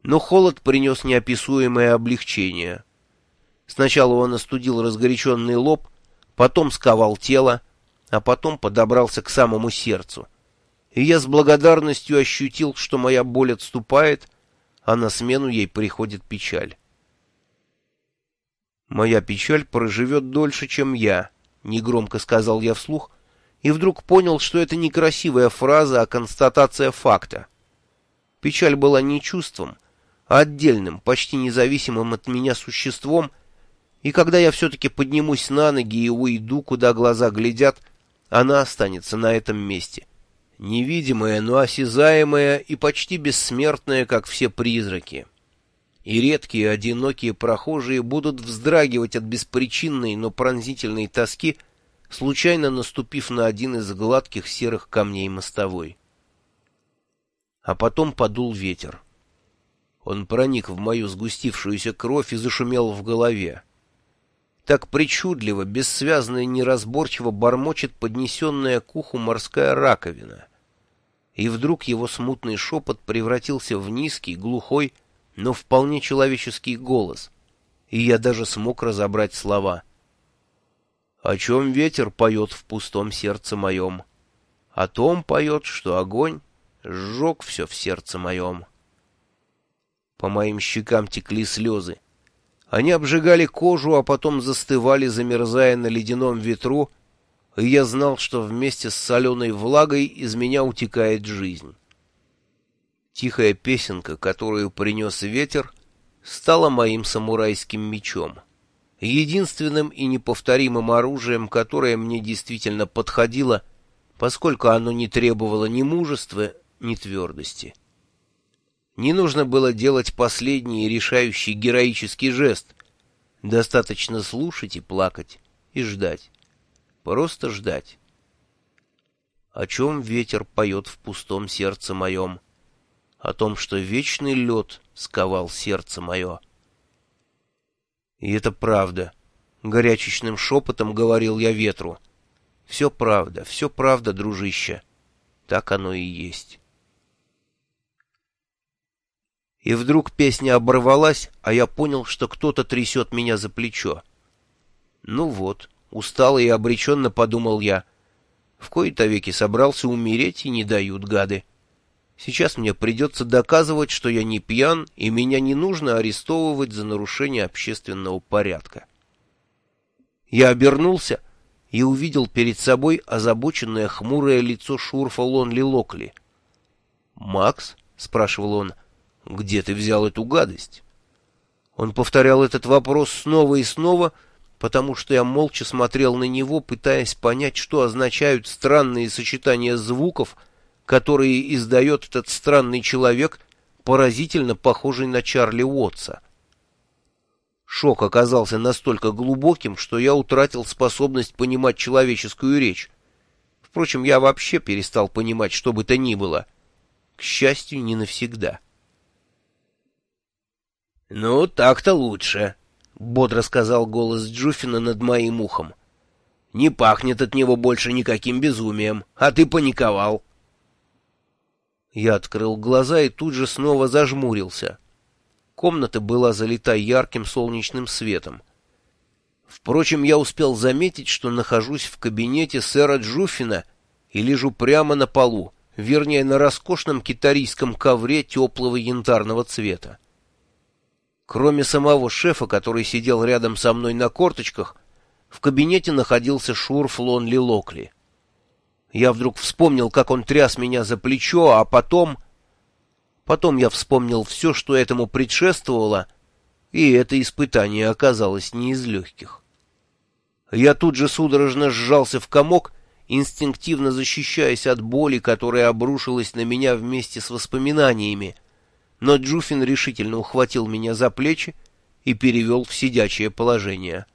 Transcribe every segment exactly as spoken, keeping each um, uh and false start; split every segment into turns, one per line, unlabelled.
Но холод принес неописуемое облегчение. Сначала он остудил разгоряченный лоб, потом сковал тело, а потом подобрался к самому сердцу. И я с благодарностью ощутил, что моя боль отступает, а на смену ей приходит печаль. «Моя печаль проживет дольше, чем я», — негромко сказал я вслух, и вдруг понял, что это не красивая фраза, а констатация факта. Печаль была не чувством, а отдельным, почти независимым от меня существом, и когда я все-таки поднимусь на ноги и уйду, куда глаза глядят, она останется на этом месте. Невидимая, но осязаемая и почти бессмертная, как все призраки. И редкие, одинокие прохожие будут вздрагивать от беспричинной, но пронзительной тоски, случайно наступив на один из гладких серых камней мостовой. А потом подул ветер. Он проник в мою сгустившуюся кровь и зашумел в голове. Так причудливо, бессвязно и неразборчиво бормочет поднесенная к уху морская раковина. И вдруг его смутный шепот превратился в низкий, глухой, но вполне человеческий голос, и я даже смог разобрать слова. «О чем ветер поет в пустом сердце моем? О том поет, что огонь сжег все в сердце моем». По моим щекам текли слезы. Они обжигали кожу, а потом застывали, замерзая на ледяном ветру, и я знал, что вместе с соленой влагой из меня утекает жизнь. Тихая песенка, которую принес ветер, стала моим самурайским мечом, единственным и неповторимым оружием, которое мне действительно подходило, поскольку оно не требовало ни мужества, ни твердости. Не нужно было делать последний и решающий героический жест. Достаточно слушать и плакать, и ждать. Просто ждать. О чем ветер поет в пустом сердце моем? О том, что вечный лед сковал сердце мое. И это правда. Горячечным шепотом говорил я ветру. Все правда, все правда, дружище. Так оно и есть. И вдруг песня оборвалась, а я понял, что кто-то трясет меня за плечо. Ну вот, устало и обреченно подумал я. В кои-то веки собрался умереть, и не дают гады. Сейчас мне придется доказывать, что я не пьян, и меня не нужно арестовывать за нарушение общественного порядка. Я обернулся и увидел перед собой озабоченное хмурое лицо Шурфа Лонли Локли. «Макс?» — спрашивал он. «Где ты взял эту гадость?» Он повторял этот вопрос снова и снова, потому что я молча смотрел на него, пытаясь понять, что означают странные сочетания звуков, которые издает этот странный человек, поразительно похожий на Чарли Уотса. Шок оказался настолько глубоким, что я утратил способность понимать человеческую речь. Впрочем, я вообще перестал понимать что бы то ни было. К счастью, не навсегда. «Ну, так-то лучше», — бодро сказал голос Джуффина над моим ухом. «Не пахнет от него больше никаким безумием, а ты паниковал». Я открыл глаза и тут же снова зажмурился. Комната была залита ярким солнечным светом. Впрочем, я успел заметить, что нахожусь в кабинете сэра Джуффина и лежу прямо на полу, вернее, на роскошном китарийском ковре теплого янтарного цвета. Кроме самого шефа, который сидел рядом со мной на корточках, в кабинете находился Шурф Лонли Локли. Я вдруг вспомнил, как он тряс меня за плечо, а потом... Потом я вспомнил все, что этому предшествовало, и это испытание оказалось не из легких. Я тут же судорожно сжался в комок, инстинктивно защищаясь от боли, которая обрушилась на меня вместе с воспоминаниями, но Джуффин решительно ухватил меня за плечи и перевел в сидячее положение.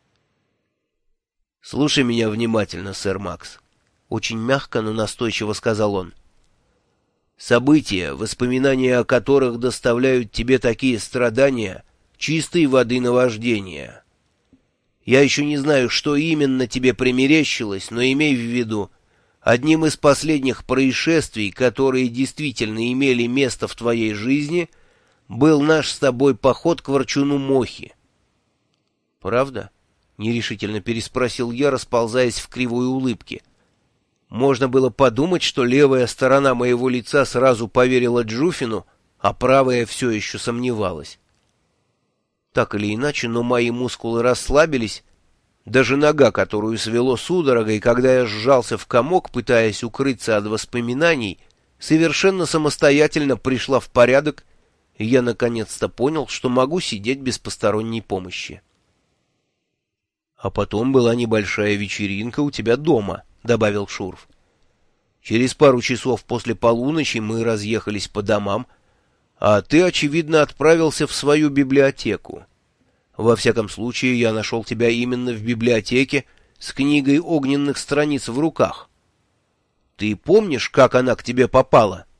«Слушай меня внимательно, сэр Макс», — очень мягко, но настойчиво сказал он. «События, воспоминания о которых доставляют тебе такие страдания, чистой воды наваждение. Я еще не знаю, что именно тебе примерещилось, но имей в виду, одним из последних происшествий, которые действительно имели место в твоей жизни, был наш с тобой поход к ворчуну Мохи. «Правда?» — нерешительно переспросил я, расползаясь в кривой улыбке. Можно было подумать, что левая сторона моего лица сразу поверила Джуфину, а правая все еще сомневалась. Так или иначе, но мои мускулы расслабились. Даже нога, которую свело судорогой, когда я сжался в комок, пытаясь укрыться от воспоминаний, совершенно самостоятельно пришла в порядок, и я наконец-то понял, что могу сидеть без посторонней помощи. «А потом была небольшая вечеринка у тебя дома», — добавил Шурф. «Через пару часов после полуночи мы разъехались по домам, а ты, очевидно, отправился в свою библиотеку. Во всяком случае, я нашел тебя именно в библиотеке с книгой огненных страниц в руках. Ты помнишь, как она к тебе попала?»